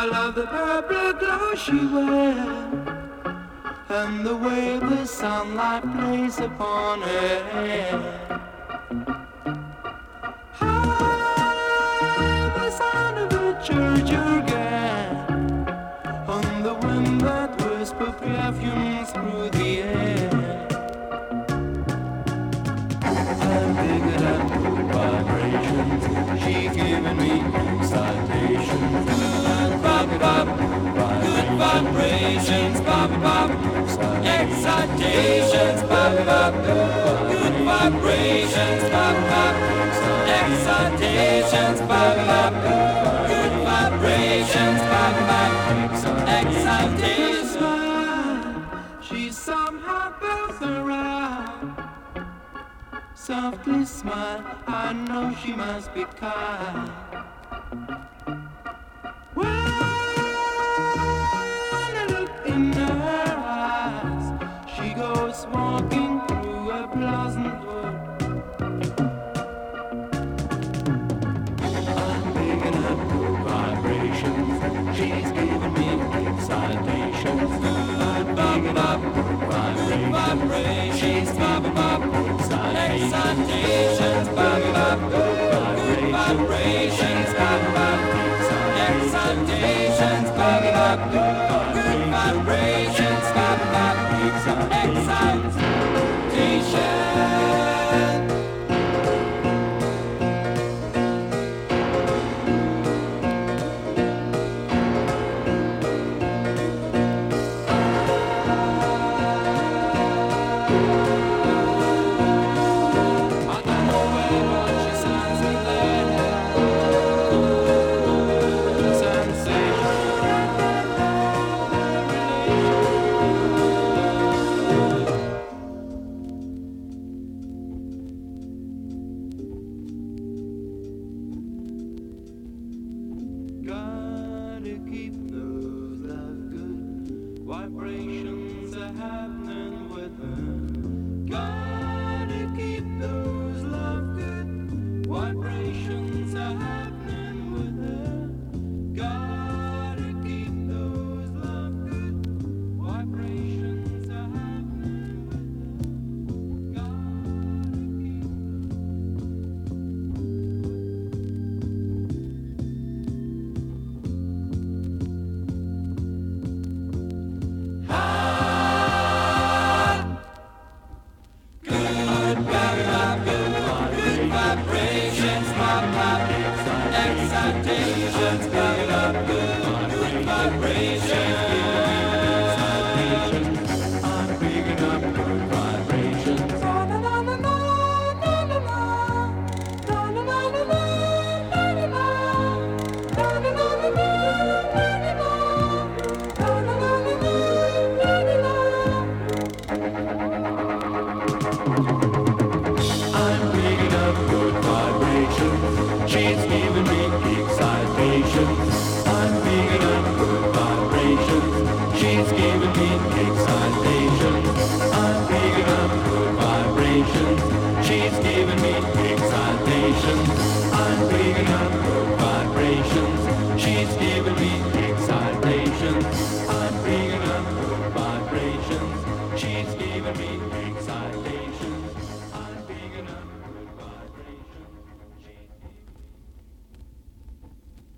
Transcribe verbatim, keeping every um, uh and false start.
love the purple glow she wears, and the way the sunlight plays upon her hair. Ah, the sound of a church organ, on the wind that whisper perfumes through the air. I'm picking up good vibrations, she's giving me excitations. Good bop bop, good vibrations, bop bop, excitations, bop bop, good vibrations, bop bop, excitations, bop bop, good vibrations, bop bop, excitations. She somehow built around. Softly smile, I know she must be kind. When I look in her eyes, she goes walking through a pleasant wood. I'm picking up good vibrations, she's giving me excitations. Good picking up good vibrations, she's giving me excitations, bop bop, good vibrations, bop bop, excitations, bop bop, good vibrations, bop bop, excitations. Vibrations are happening with her. Gotta keep those love good. Vibrations are happening with her. Gotta keep those love good. Vibrations are happening with her. Gotta excitations, bop bop, good vibrations. I'm picking up good vibrations. Na na na na na na na na na na na na na I'm picking up good vibrations. She's giving me excitations. I'm picking up good vibrations. She's giving me excitations. I'm picking up good vibrations. She's giving me excitations. I'm picking up good vibrations. She's giving me